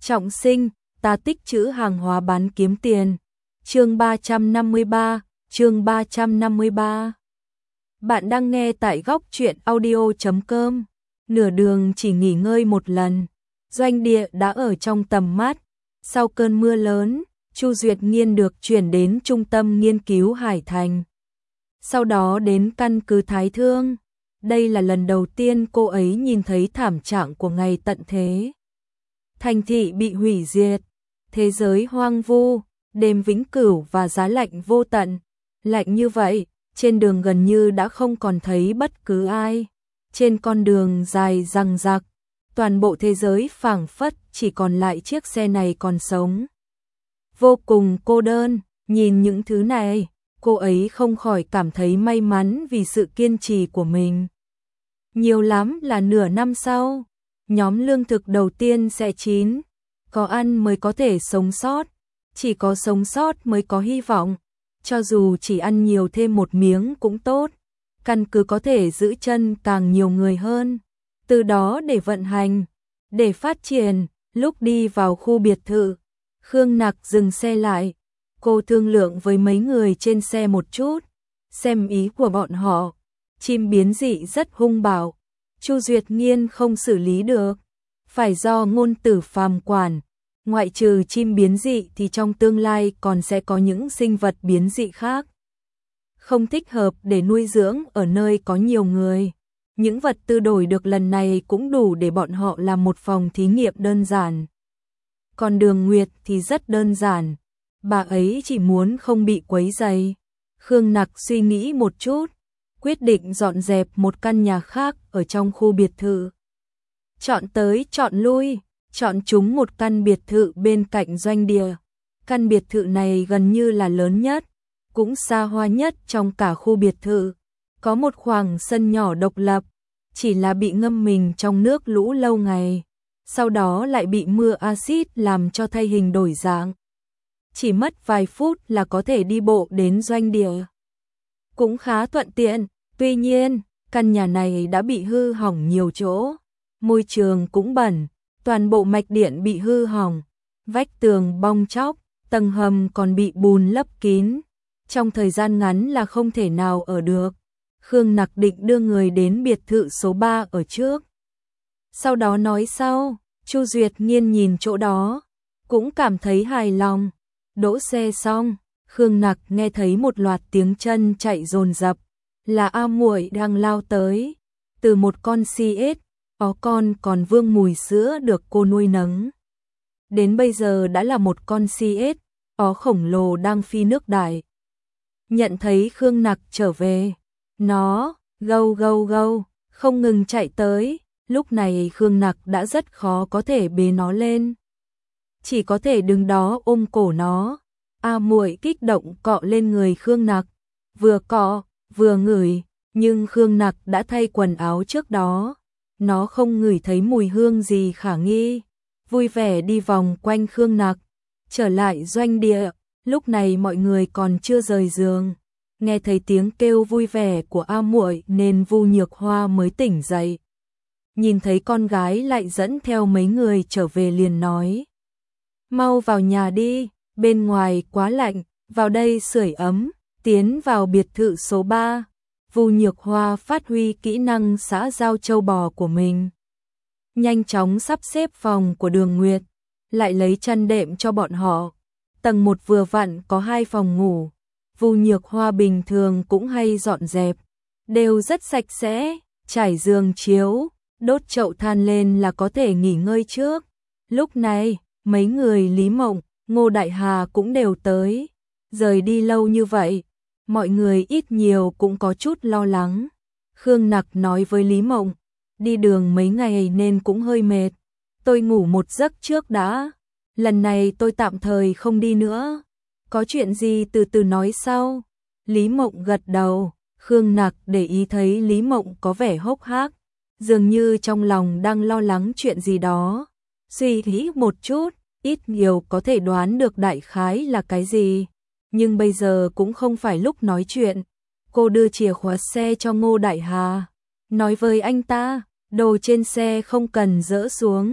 Trọng sinh, ta tích trữ hàng hóa bán kiếm tiền. Chương 353, chương 353. Bạn đang nghe tại góc truyện audio.com. Nửa đường chỉ nghỉ ngơi một lần, doanh địa đã ở trong tầm mắt. Sau cơn mưa lớn, Chu Duyệt Nghiên được chuyển đến trung tâm nghiên cứu Hải Thành. Sau đó đến căn cứ Thái Thương. Đây là lần đầu tiên cô ấy nhìn thấy thảm trạng của ngày tận thế. Thành thị bị hủy diệt, thế giới hoang vu, đêm vĩnh cửu và giá lạnh vô tận. Lạnh như vậy, trên đường gần như đã không còn thấy bất cứ ai. Trên con đường dài răng rạc, toàn bộ thế giới phảng phất chỉ còn lại chiếc xe này còn sống. Vô cùng cô đơn, nhìn những thứ này, cô ấy không khỏi cảm thấy may mắn vì sự kiên trì của mình. Nhiều lắm là nửa năm sau, nhóm lương thực đầu tiên sẽ chín. Có ăn mới có thể sống sót, chỉ có sống sót mới có hy vọng. Cho dù chỉ ăn nhiều thêm một miếng cũng tốt, căn cứ có thể giữ chân càng nhiều người hơn. Từ đó để vận hành, để phát triển. Lúc đi vào khu biệt thự, Khương Nặc dừng xe lại. Cô thương lượng với mấy người trên xe một chút, xem ý của bọn họ. Chim biến dị rất hung bạo, Chu Duyệt Nghiên không xử lý được, phải do Ngôn Tử Phàm quản. Ngoại trừ chim biến dị thì trong tương lai còn sẽ có những sinh vật biến dị khác. Không thích hợp để nuôi dưỡng ở nơi có nhiều người. Những vật tư đổi được lần này cũng đủ để bọn họ làm một phòng thí nghiệm đơn giản. Còn Đường Nguyệt thì rất đơn giản, bà ấy chỉ muốn không bị quấy rầy. Khương Nặc suy nghĩ một chút, quyết định dọn dẹp một căn nhà khác ở trong khu biệt thự. Chọn tới chọn lui, chọn chúng một căn biệt thự bên cạnh doanh địa. Căn biệt thự này gần như là lớn nhất, cũng xa hoa nhất trong cả khu biệt thự. Có một khoảng sân nhỏ độc lập, chỉ là bị ngâm mình trong nước lũ lâu ngày, sau đó lại bị mưa axit làm cho thay hình đổi dạng. Chỉ mất vài phút là có thể đi bộ đến doanh địa. Cũng khá thuận tiện, tuy nhiên, căn nhà này đã bị hư hỏng nhiều chỗ. Môi trường cũng bẩn, toàn bộ mạch điện bị hư hỏng, vách tường bong tróc, tầng hầm còn bị bùn lấp kín. Trong thời gian ngắn là không thể nào ở được. Khương Nặc định đưa người đến biệt thự số 3 ở trước. Sau đó nói sau. Chu Duyệt Nghiên nhìn chỗ đó, cũng cảm thấy hài lòng. Đỗ xe xong, Khương Nặc nghe thấy một loạt tiếng chân chạy dồn dập, là A Muội đang lao tới. Từ một con CS, ó con còn vương mùi sữa được cô nuôi nấng. Đến bây giờ đã là một con CS, ó khổng lồ đang phi nước đại. Nhận thấy Khương Nặc trở về, nó gâu gâu gâu, không ngừng chạy tới. Lúc này Khương Nặc đã rất khó có thể bế nó lên, chỉ có thể đứng đó ôm cổ nó. A Muội kích động cọ lên người Khương Nặc, vừa cọ vừa ngửi, nhưng Khương Nặc đã thay quần áo trước đó, nó không ngửi thấy mùi hương gì khả nghi. Vui vẻ đi vòng quanh Khương Nặc, trở lại doanh địa. Lúc này mọi người còn chưa rời giường, nghe thấy tiếng kêu vui vẻ của A Muội nên Vu Nhược Hoa mới tỉnh dậy. Nhìn thấy con gái lại dẫn theo mấy người trở về liền nói: mau vào nhà đi, bên ngoài quá lạnh, vào đây sưởi ấm. Tiến vào biệt thự số 3, Vu Nhược Hoa phát huy kỹ năng xã giao châu bò của mình. Nhanh chóng sắp xếp phòng của Đường Nguyệt, lại lấy chăn đệm cho bọn họ. Tầng 1 vừa vặn có 2 phòng ngủ. Vu Nhược Hoa bình thường cũng hay dọn dẹp, đều rất sạch sẽ, trải giường chiếu, đốt chậu than lên là có thể nghỉ ngơi trước. Lúc này, mấy người Lý Mộng, Ngô Đại Hà cũng đều tới. Rời đi lâu như vậy, mọi người ít nhiều cũng có chút lo lắng. Khương Nặc nói với Lý Mộng, đi đường mấy ngày nên cũng hơi mệt, tôi ngủ một giấc trước đã, lần này tôi tạm thời không đi nữa, có chuyện gì từ từ nói sau. Lý Mộng gật đầu. Khương Nặc để ý thấy Lý Mộng có vẻ hốc hác, dường như trong lòng đang lo lắng chuyện gì đó. Suy nghĩ một chút, ít nhiều có thể đoán được đại khái là cái gì, nhưng bây giờ cũng không phải lúc nói chuyện. Cô đưa chìa khóa xe cho Ngô Đại Hà, nói với anh ta, đồ trên xe không cần dỡ xuống,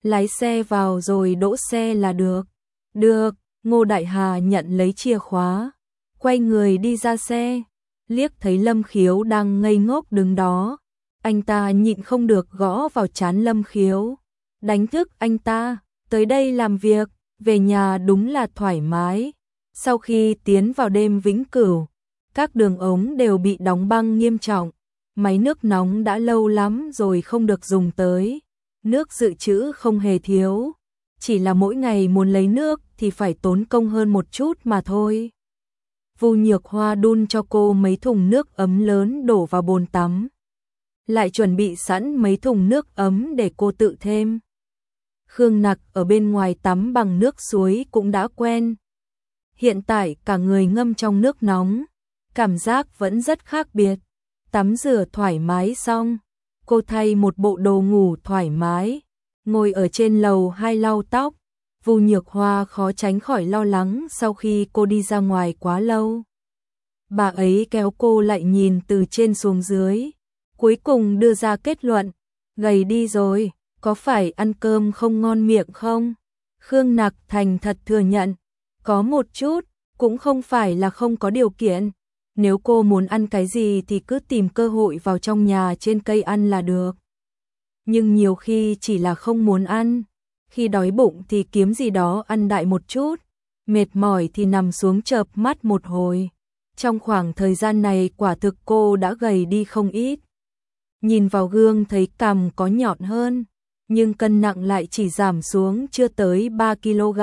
lái xe vào rồi đỗ xe là được. Được, Ngô Đại Hà nhận lấy chìa khóa, quay người đi ra xe, liếc thấy Lâm Khiếu đang ngây ngốc đứng đó. Anh ta nhịn không được gõ vào trán Lâm Khiếu, đánh thức anh ta, tới đây làm việc, về nhà đúng là thoải mái. Sau khi tiến vào đêm vĩnh cửu, các đường ống đều bị đóng băng nghiêm trọng, máy nước nóng đã lâu lắm rồi không được dùng tới, nước dự trữ không hề thiếu, chỉ là mỗi ngày muốn lấy nước thì phải tốn công hơn một chút mà thôi. Vu Nhược Hoa đun cho cô mấy thùng nước ấm lớn đổ vào bồn tắm, lại chuẩn bị sẵn mấy thùng nước ấm để cô tự thêm. Khương Nặc ở bên ngoài tắm bằng nước suối cũng đã quen. Hiện tại cả người ngâm trong nước nóng, cảm giác vẫn rất khác biệt. Tắm rửa thoải mái xong, cô thay một bộ đồ ngủ thoải mái, ngồi ở trên lầu 2 lau tóc. Vu Nhược Hoa khó tránh khỏi lo lắng sau khi cô đi ra ngoài quá lâu. Bà ấy kéo cô lại nhìn từ trên xuống dưới, cuối cùng đưa ra kết luận, gầy đi rồi, có phải ăn cơm không ngon miệng không? Khương Nặc thành thật thừa nhận, có một chút, cũng không phải là không có điều kiện. Nếu cô muốn ăn cái gì thì cứ tìm cơ hội vào trong nhà trên cây ăn là được. Nhưng nhiều khi chỉ là không muốn ăn, khi đói bụng thì kiếm gì đó ăn đại một chút, mệt mỏi thì nằm xuống chợp mắt một hồi. Trong khoảng thời gian này quả thực cô đã gầy đi không ít. Nhìn vào gương thấy cằm có nhọn hơn, nhưng cân nặng lại chỉ giảm xuống chưa tới 3 kg.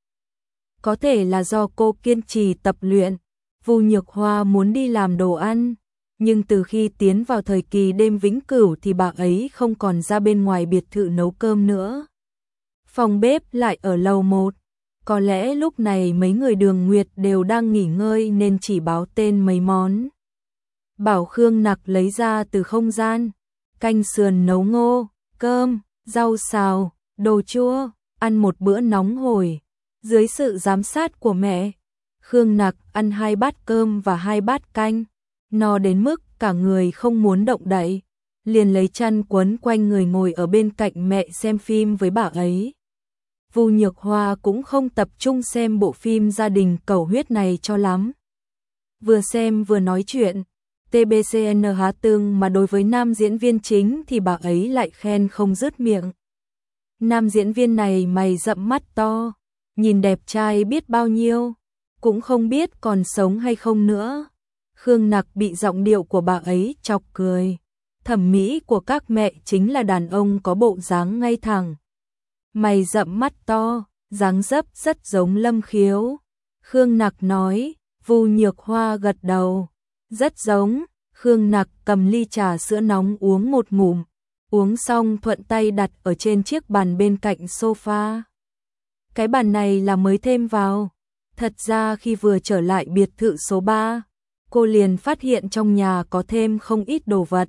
Có thể là do cô kiên trì tập luyện. Vu Nhược Hoa muốn đi làm đồ ăn, nhưng từ khi tiến vào thời kỳ đêm vĩnh cửu thì bà ấy không còn ra bên ngoài biệt thự nấu cơm nữa. Phòng bếp lại ở lầu 1. Có lẽ lúc này mấy người Đường Nguyệt đều đang nghỉ ngơi nên chỉ báo tên mấy món. Bảo Khương Nặc lấy ra từ không gian, canh sườn nấu ngô, cơm, rau xào, đồ chua, ăn một bữa nóng hổi. Dưới sự giám sát của mẹ, Khương Nặc ăn 2 bát cơm và 2 bát canh, no đến mức cả người không muốn động đậy, liền lấy chăn quấn quanh người ngồi ở bên cạnh mẹ xem phim với bà ấy. Vu Nhược Hoa cũng không tập trung xem bộ phim gia đình cầu huyết này cho lắm. Vừa xem vừa nói chuyện, TBCN há tương mà đối với nam diễn viên chính thì bà ấy lại khen không dứt miệng. Nam diễn viên này mày rậm mắt to, nhìn đẹp trai biết bao nhiêu, cũng không biết còn sống hay không nữa. Khương Nặc bị giọng điệu của bà ấy chọc cười. Thẩm mỹ của các mẹ chính là đàn ông có bộ dáng ngay thẳng. Mày rậm mắt to, dáng dấp rất giống Lâm Khiếu. Khương Nặc nói, Vu Nhược Hoa gật đầu. Rất giống. Khương Nặc cầm ly trà sữa nóng uống một ngụm, uống xong thuận tay đặt ở trên chiếc bàn bên cạnh sofa. Cái bàn này là mới thêm vào. Thật ra khi vừa trở lại biệt thự số 3, cô liền phát hiện trong nhà có thêm không ít đồ vật.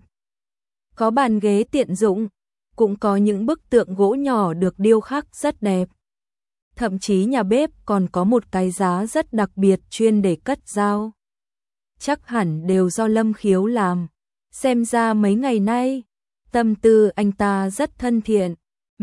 Có bàn ghế tiện dụng, cũng có những bức tượng gỗ nhỏ được điêu khắc rất đẹp. Thậm chí nhà bếp còn có một cái giá rất đặc biệt chuyên để cất dao. Chắc hẳn đều do Lâm Khiếu làm. Xem ra mấy ngày nay, tâm tư anh ta rất thân thiện.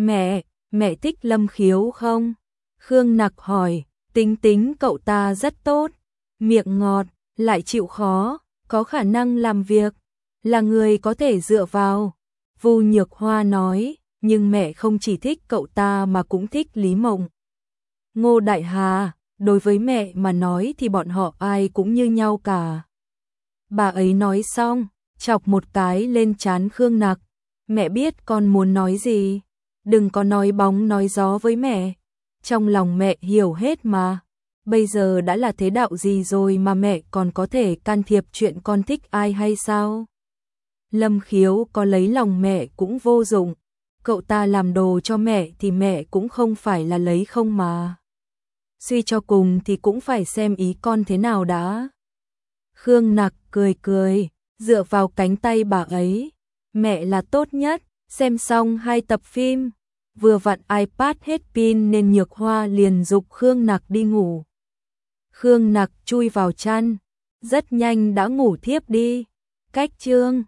Mẹ thích Lâm Khiếu không? Khương Nặc hỏi, tính cậu ta rất tốt, miệng ngọt, lại chịu khó, có khả năng làm việc, là người có thể dựa vào. Vu Nhược Hoa nói, nhưng mẹ không chỉ thích cậu ta mà cũng thích Lý Mộng. Ngô Đại Hà, đối với mẹ mà nói thì bọn họ ai cũng như nhau cả. Bà ấy nói xong, chọc một cái lên trán Khương Nặc. Mẹ biết con muốn nói gì, đừng có nói bóng nói gió với mẹ. Trong lòng mẹ hiểu hết mà. Bây giờ đã là thế đạo gì rồi mà mẹ còn có thể can thiệp chuyện con thích ai hay sao? Lâm Khiếu có lấy lòng mẹ cũng vô dụng. Cậu ta làm đồ cho mẹ thì mẹ cũng không phải là lấy không mà. Suy cho cùng thì cũng phải xem ý con thế nào đã. Khương Nặc cười, dựa vào cánh tay bà ấy. Mẹ là tốt nhất, xem xong 2 tập phim. Vừa vặn iPad hết pin nên Nhược Hoa liền giục Khương Nặc đi ngủ. Khương Nặc chui vào chăn, rất nhanh đã ngủ thiếp đi. Cách chương